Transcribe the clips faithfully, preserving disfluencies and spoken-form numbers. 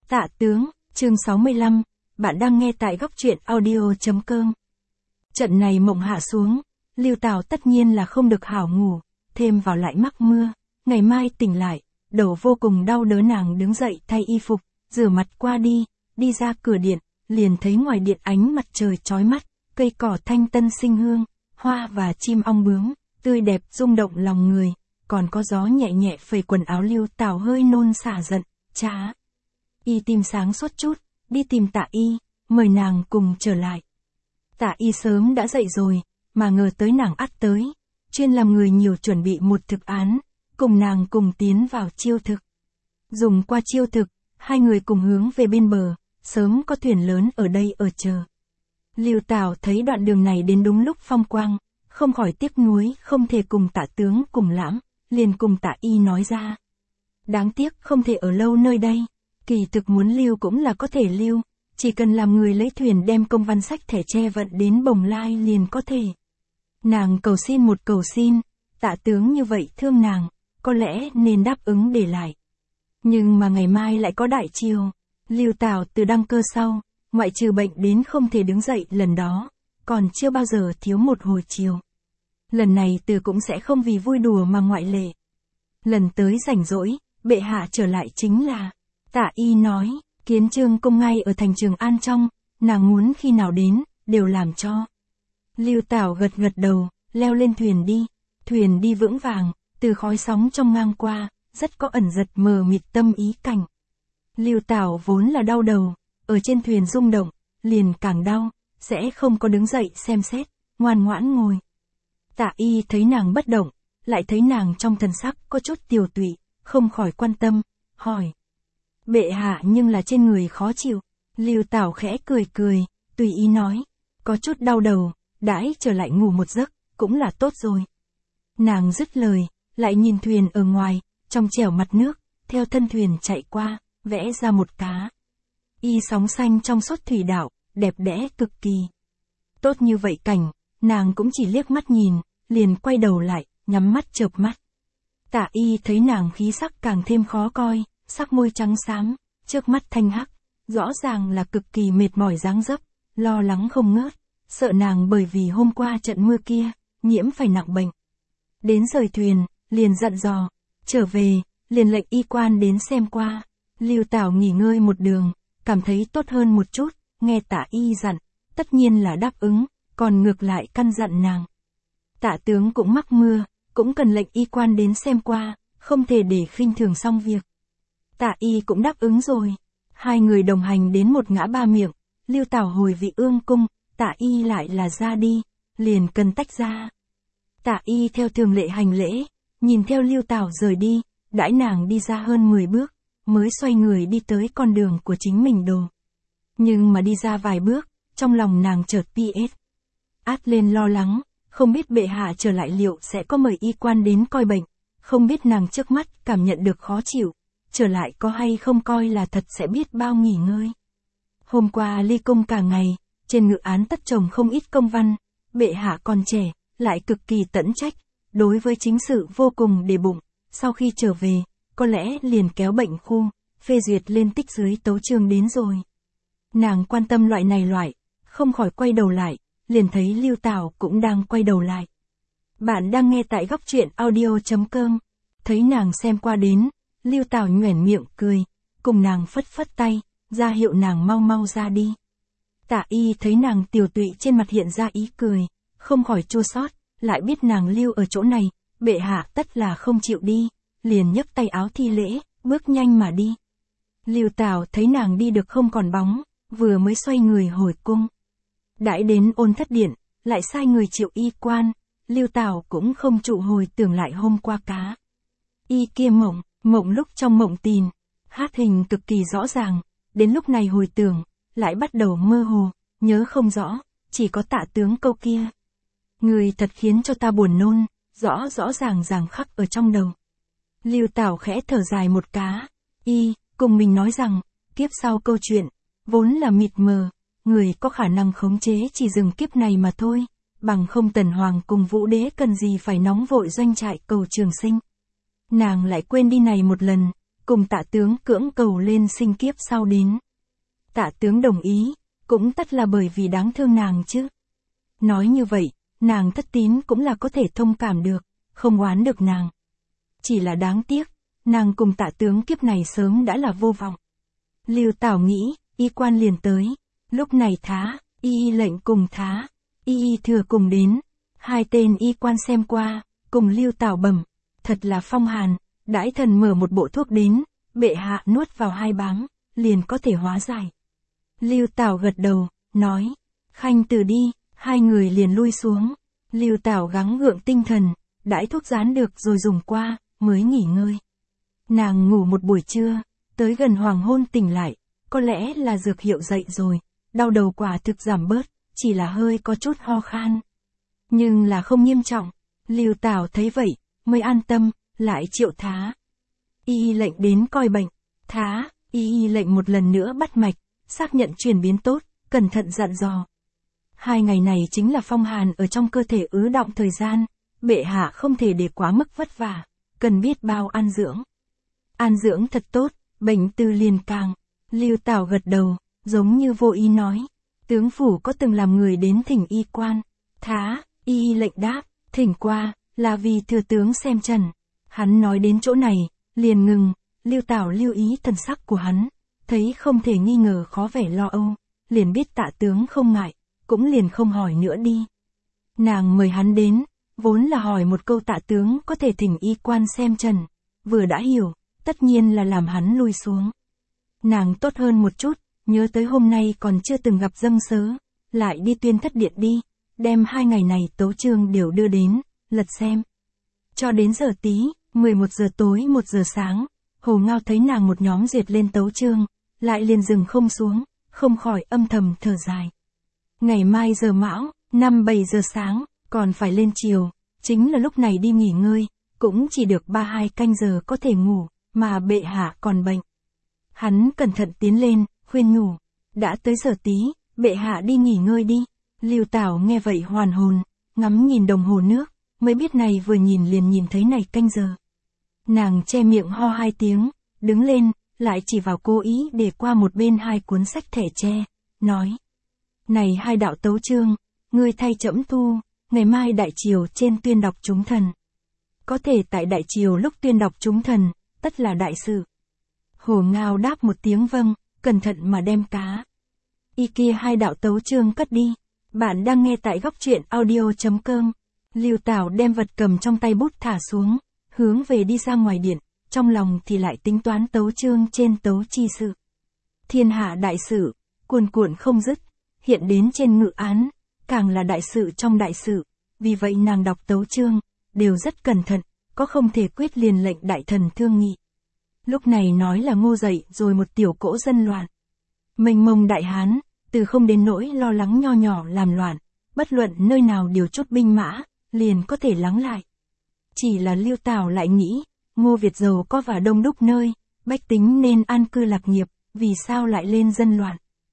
Tạ tướng, chương sáu mươi lăm, bạn đang nghe tại góc truyện audio chấm com. Trận này mộng hạ xuống, Lưu Tào tất nhiên là không được hảo ngủ, thêm vào lại mắc mưa, ngày mai tỉnh lại, đầu vô cùng đau đớn. Nàng đứng dậy thay y phục, rửa mặt qua đi, đi ra cửa điện, liền thấy ngoài điện ánh mặt trời chói mắt, cây cỏ thanh tân sinh hương, hoa và chim ong bướm, tươi đẹp rung động lòng người, còn có gió nhẹ nhẹ phẩy quần áo. Lưu Tào hơi nôn xả giận, chá. Y tìm sáng suốt chút, đi tìm Tạ Y, mời nàng cùng trở lại. Tạ Y sớm đã dậy rồi, mà ngờ tới nàng ắt tới, chuyên làm người nhiều chuẩn bị một thực án, cùng nàng cùng tiến vào chiêu thực. Dùng qua chiêu thực, hai người cùng hướng về bên bờ, sớm có thuyền lớn ở đây ở chờ. Lưu Tào thấy đoạn đường này đến đúng lúc phong quang, không khỏi tiếc nuối không thể cùng Tạ tướng cùng lãm, liền cùng Tạ Y nói ra. Đáng tiếc không thể ở lâu nơi đây, kỳ thực muốn lưu cũng là có thể lưu, chỉ cần làm người lấy thuyền đem công văn sách thẻ che vận đến Bồng Lai liền có thể. Nàng cầu xin một cầu xin, Tạ tướng như vậy thương nàng, có lẽ nên đáp ứng để lại. Nhưng mà ngày mai lại có đại triều, Lưu Tào từ đăng cơ sau, ngoại trừ bệnh đến không thể đứng dậy lần đó, còn chưa bao giờ thiếu một hồi chiều. Lần này từ cũng sẽ không vì vui đùa mà ngoại lệ. Lần tới rảnh rỗi, bệ hạ trở lại chính là, Tạ Y nói, kiến trương cung ngay ở thành Trường An trong, nàng muốn khi nào đến, đều làm cho. Lưu Tào gật gật đầu, leo lên thuyền đi, thuyền đi vững vàng, từ khói sóng trong ngang qua, rất có ẩn giật mờ mịt tâm ý cảnh. Lưu Tào vốn là đau đầu, ở trên thuyền rung động, liền càng đau, sẽ không có đứng dậy xem xét, ngoan ngoãn ngồi. Tạ Y thấy nàng bất động, lại thấy nàng trong thần sắc có chút tiều tụy, không khỏi quan tâm, hỏi. Bệ hạ nhưng là trên người khó chịu. Lưu Tào khẽ cười cười, tùy ý nói, có chút đau đầu, đãi trở lại ngủ một giấc, cũng là tốt rồi. Nàng dứt lời, lại nhìn thuyền ở ngoài, trong trẻo mặt nước, theo thân thuyền chạy qua, vẽ ra một cá. Y sóng xanh trong suốt thủy đạo, đẹp đẽ cực kỳ. Tốt như vậy cảnh, nàng cũng chỉ liếc mắt nhìn, liền quay đầu lại, nhắm mắt chợp mắt. Tạ Y thấy nàng khí sắc càng thêm khó coi, sắc môi trắng xám, trước mắt thanh hắc, rõ ràng là cực kỳ mệt mỏi dáng dấp, lo lắng không ngớt, sợ nàng bởi vì hôm qua trận mưa kia, nhiễm phải nặng bệnh. Đến rời thuyền, liền dặn dò, trở về, liền lệnh y quan đến xem qua. Lưu Tào nghỉ ngơi một đường, cảm thấy tốt hơn một chút, nghe Tạ Y dặn, tất nhiên là đáp ứng, còn ngược lại căn dặn nàng. Tạ tướng cũng mắc mưa, cũng cần lệnh y quan đến xem qua, không thể để khinh thường xong việc. Tạ Y cũng đáp ứng rồi. Hai người đồng hành đến một ngã ba miệng, Lưu Tào hồi Vị Ương cung, Tạ Y lại là ra đi, liền cần tách ra. Tạ Y theo thường lệ hành lễ, nhìn theo Lưu Tào rời đi, đãi nàng đi ra hơn mười bước, mới xoay người đi tới con đường của chính mình đồ. Nhưng mà đi ra vài bước, trong lòng nàng chợt pi ết. Át lên lo lắng, không biết bệ hạ trở lại liệu sẽ có mời y quan đến coi bệnh, không biết nàng trước mắt cảm nhận được khó chịu, trở lại có hay không coi là thật sẽ biết bao nghỉ ngơi. Hôm qua ly cung cả ngày, trên ngự án tất chồng không ít công văn, bệ hạ còn trẻ, lại cực kỳ tẫn trách, đối với chính sự vô cùng để bụng, sau khi trở về, có lẽ liền kéo bệnh khu, phê duyệt lên tích dưới tấu chương đến rồi. Nàng quan tâm loại này loại, không khỏi quay đầu lại, liền thấy Lưu Tào cũng đang quay đầu lại. Bạn đang nghe tại góc truyện audio chấm com, thấy nàng xem qua đến, Lưu Tào nhoẻn miệng cười, cùng nàng phất phất tay, ra hiệu nàng mau mau ra đi. Tạ Y thấy nàng tiều tụy trên mặt hiện ra ý cười, không khỏi chua xót, lại biết nàng lưu ở chỗ này, bệ hạ tất là không chịu đi, liền nhấc tay áo thi lễ, bước nhanh mà đi. Lưu Tào thấy nàng đi được không còn bóng, vừa mới xoay người hồi cung. Đãi đến Ôn Thất Điện, lại sai người triệu y quan, Lưu Tào cũng không trụ hồi tưởng lại hôm qua cá. Y kia mộng, mộng lúc trong mộng tìn, hát hình cực kỳ rõ ràng, đến lúc này hồi tưởng, lại bắt đầu mơ hồ, nhớ không rõ, chỉ có Tạ tướng câu kia. Người thật khiến cho ta buồn nôn, rõ rõ ràng ràng khắc ở trong đầu. Lưu Tào khẽ thở dài một cá, y, cùng mình nói rằng, kiếp sau câu chuyện, vốn là mịt mờ, người có khả năng khống chế chỉ dừng kiếp này mà thôi, bằng không Tần Hoàng cùng Vũ Đế cần gì phải nóng vội doanh trại cầu trường sinh. Nàng lại quên đi này một lần, cùng tạ tướng cưỡng cầu lên sinh kiếp sau đến. Tạ tướng đồng ý, cũng tất là bởi vì đáng thương nàng chứ. Nói như vậy, nàng Thất Tín cũng là có thể thông cảm được, không oán được nàng. Chỉ là đáng tiếc, nàng cùng tạ tướng kiếp này sớm đã là vô vọng. Lưu Tảo nghĩ, y quan liền tới, lúc này thá, y y lệnh cùng thá, y y thừa cùng đến, hai tên y quan xem qua, cùng Lưu Tảo bẩm, thật là phong hàn, đãi thần mở một bộ thuốc đến, bệ hạ nuốt vào hai báng, liền có thể hóa giải. Lưu Tảo gật đầu, nói, khanh từ đi, hai người liền lui xuống. Lưu Tảo gắng gượng tinh thần, đãi thuốc dán được rồi dùng qua, mới nghỉ ngơi. Nàng ngủ một buổi trưa, tới gần hoàng hôn tỉnh lại, có lẽ là dược hiệu dậy rồi, đau đầu quả thực giảm bớt, chỉ là hơi có chút ho khan. Nhưng là không nghiêm trọng, Lưu Tảo thấy vậy, mới an tâm, lại triệu thá. Y lệnh đến coi bệnh, thá, y lệnh một lần nữa bắt mạch, xác nhận chuyển biến tốt, cẩn thận dặn dò. Hai ngày này chính là phong hàn ở trong cơ thể ứ đọng thời gian, bệ hạ không thể để quá mức vất vả, cần biết bao an dưỡng. An dưỡng thật tốt, bệnh từ liền càng. Lưu Tảo gật đầu, giống như vô ý nói. Tướng phủ có từng làm người đến thỉnh y quan. Thá, y lệnh đáp, thỉnh qua, là vì thừa tướng xem trần. Hắn nói đến chỗ này, liền ngừng, Lưu Tảo lưu ý thần sắc của hắn, thấy không thể nghi ngờ khó vẻ lo âu, liền biết tạ tướng không ngại, cũng liền không hỏi nữa đi. Nàng mời hắn đến, vốn là hỏi một câu tạ tướng có thể thỉnh y quan xem trần, vừa đã hiểu, tất nhiên là làm hắn lui xuống. Nàng tốt hơn một chút, nhớ tới hôm nay còn chưa từng gặp dâng sớ, lại đi Tuyên Thất Điện đi, đem hai ngày này tấu chương đều đưa đến, lật xem. Cho đến giờ tí, mười một giờ tối một giờ sáng, Hồ Ngao thấy nàng một nhóm duyệt lên tấu chương, lại liền dừng không xuống, không khỏi âm thầm thở dài. Ngày mai giờ mão, năm bảy giờ sáng, còn phải lên chiều, chính là lúc này đi nghỉ ngơi, cũng chỉ được ba hai canh giờ có thể ngủ, mà bệ hạ còn bệnh. Hắn cẩn thận tiến lên, khuyên nhủ, đã tới giờ tí, bệ hạ đi nghỉ ngơi đi. Lưu Tảo nghe vậy hoàn hồn, ngắm nhìn đồng hồ nước, mới biết này vừa nhìn liền nhìn thấy này canh giờ. Nàng che miệng ho hai tiếng, đứng lên, lại chỉ vào cố ý để qua một bên hai cuốn sách thẻ tre, nói. Này hai đạo tấu chương, ngươi thay trẫm thu, ngày mai đại triều trên tuyên đọc chúng thần. Có thể tại đại triều lúc tuyên đọc chúng thần, tất là đại sự. Hồ Ngao đáp một tiếng vâng, cẩn thận mà đem cá. Y kia hai đạo tấu chương cất đi. Bạn đang nghe tại góc truyện audio.com. Lưu Tảo đem vật cầm trong tay bút thả xuống, hướng về đi ra ngoài điện, trong lòng thì lại tính toán tấu chương trên tấu chi sự. Thiên hạ đại sự, cuồn cuộn không dứt, hiện đến trên ngự án, càng là đại sự trong đại sự, vì vậy nàng đọc tấu chương, đều rất cẩn thận, có không thể quyết liền lệnh đại thần thương nghị. Lúc này nói là Ngô dậy rồi một tiểu cỗ dân loạn. Mênh mông đại hán, từ không đến nỗi lo lắng nho nhỏ làm loạn, bất luận nơi nào điều chút binh mã, liền có thể lắng lại. Chỉ là Lưu Tảo lại nghĩ, Ngô Việt giàu có và đông đúc nơi, bách tính nên an cư lạc nghiệp, vì sao lại lên dân loạn.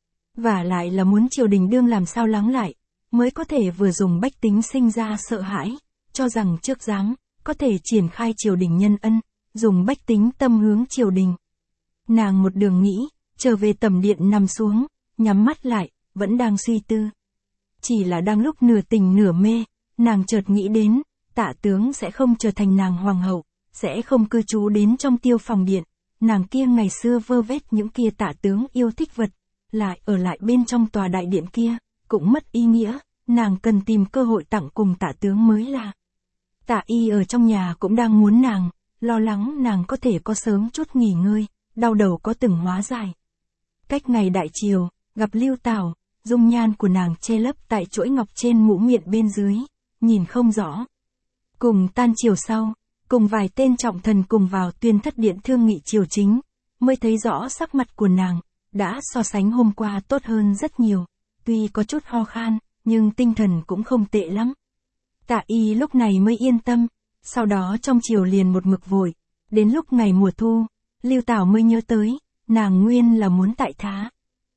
Và lại là muốn triều đình đương làm sao lắng lại, mới có thể vừa dùng bách tính sinh ra sợ hãi, cho rằng trước giáng, có thể triển khai triều đình nhân ân, dùng bách tính tâm hướng triều đình. Nàng một đường nghĩ, trở về tầm điện nằm xuống, nhắm mắt lại, vẫn đang suy tư. Chỉ là đang lúc nửa tình nửa mê, nàng chợt nghĩ đến, Tạ tướng sẽ không trở thành nàng hoàng hậu, sẽ không cư trú đến trong Tiêu Phòng điện, nàng kia ngày xưa vơ vét những kia Tạ tướng yêu thích vật, lại ở lại bên trong tòa đại điện kia, cũng mất ý nghĩa, nàng cần tìm cơ hội tặng cùng Tạ tướng mới là. Tạ y ở trong nhà cũng đang muốn nàng, lo lắng nàng có thể có sớm chút nghỉ ngơi, đau đầu có từng hóa giải. Cách ngày đại triều, gặp Lưu Tảo, dung nhan của nàng che lấp tại chuỗi ngọc trên mũ miệng bên dưới, nhìn không rõ. Cùng tan chiều sau, cùng vài tên trọng thần cùng vào Tuyên Thất Điện thương nghị triều chính, mới thấy rõ sắc mặt của nàng, đã so sánh hôm qua tốt hơn rất nhiều, tuy có chút ho khan, nhưng tinh thần cũng không tệ lắm. Tạ y lúc này mới yên tâm, sau đó trong chiều liền một mực vội, đến lúc ngày mùa thu, Lưu Tảo mới nhớ tới, nàng nguyên là muốn tại thá.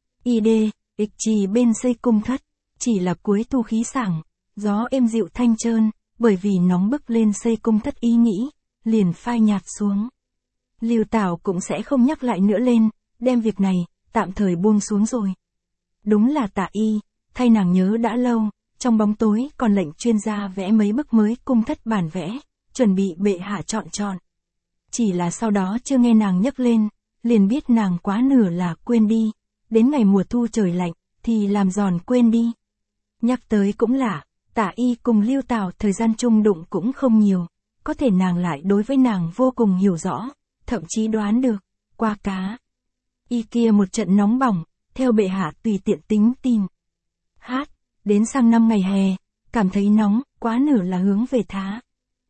Y đê, ịch trì bên xây cung thất, chỉ là cuối thu khí sảng, gió êm dịu thanh trơn, bởi vì nóng bức lên xây cung thất ý nghĩ, liền phai nhạt xuống. Lưu Tảo cũng sẽ không nhắc lại nữa lên, đem việc này, tạm thời buông xuống rồi. Đúng là Tạ Y, thay nàng nhớ đã lâu, trong bóng tối còn lệnh chuyên gia vẽ mấy bức mới cung thất bản vẽ, chuẩn bị bệ hạ chọn chọn. Chỉ là sau đó chưa nghe nàng nhắc lên, liền biết nàng quá nửa là quên đi, đến ngày mùa thu trời lạnh, thì làm giòn quên đi. Nhắc tới cũng lạ, Tạ Y cùng Lưu Tảo thời gian chung đụng cũng không nhiều, có thể nàng lại đối với nàng vô cùng hiểu rõ, thậm chí đoán được, qua cá. Y kia một trận nóng bỏng, theo bệ hạ tùy tiện tính tìm. Hát, đến sang năm ngày hè, cảm thấy nóng, quá nửa là hướng về thá.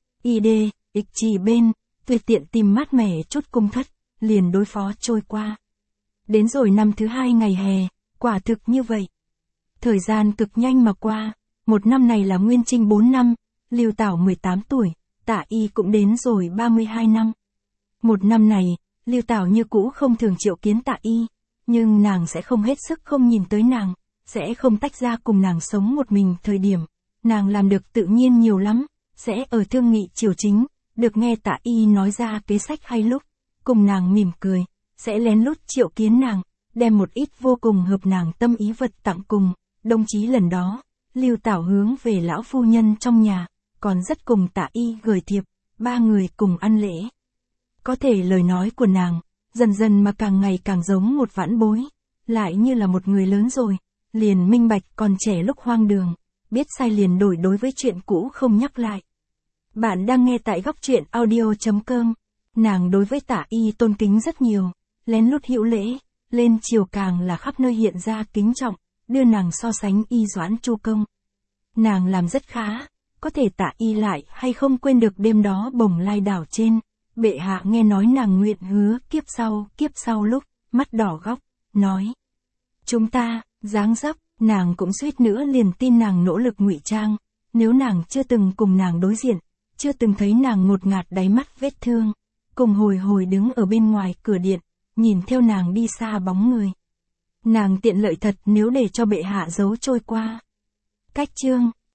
Y đê, ịch trì bên, tùy tiện tìm mát mẻ chút cung thất, liền đối phó trôi qua. Đến rồi năm thứ hai ngày hè, quả thực như vậy. Thời gian cực nhanh mà qua, một năm này là Nguyên Trinh bốn năm, Lưu Tảo mười tám tuổi, Tạ Y cũng đến rồi ba mươi hai năm. Một năm này, Lưu Tảo như cũ không thường triệu kiến Tạ Y, nhưng nàng sẽ không hết sức không nhìn tới nàng, sẽ không tách ra cùng nàng sống một mình thời điểm. Nàng làm được tự nhiên nhiều lắm, sẽ ở thương nghị triều chính, được nghe Tạ Y nói ra kế sách hay lúc, cùng nàng mỉm cười, sẽ lén lút triệu kiến nàng, đem một ít vô cùng hợp nàng tâm ý vật tặng cùng. Đồng chí lần đó, Lưu Tảo hướng về lão phu nhân trong nhà, còn rất cùng Tạ Y gửi thiệp, ba người cùng ăn lễ. Có thể lời nói của nàng, dần dần mà càng ngày càng giống một vãn bối, lại như là một người lớn rồi, liền minh bạch còn trẻ lúc hoang đường, biết sai liền đổi đối với chuyện cũ không nhắc lại. Bạn đang nghe tại góc truyện audio chấm com, nàng đối với Tạ Y tôn kính rất nhiều, lén lút hữu lễ, lên chiều càng là khắp nơi hiện ra kính trọng, đưa nàng so sánh Y Doãn Chu Công. Nàng làm rất khá, có thể Tạ Y lại hay không quên được đêm đó Bồng Lai đảo trên, bệ hạ nghe nói nàng nguyện hứa kiếp sau, kiếp sau lúc, mắt đỏ góc, nói. Chúng ta, dáng dấp, nàng cũng suýt nữa liền tin nàng nỗ lực ngụy trang, nếu nàng chưa từng cùng nàng đối diện, chưa từng thấy nàng ngột ngạt đáy mắt vết thương, cùng hồi hồi đứng ở bên ngoài cửa điện, nhìn theo nàng đi xa bóng người. Nàng tiện lợi thật nếu để cho bệ hạ giấu trôi qua. Cách chương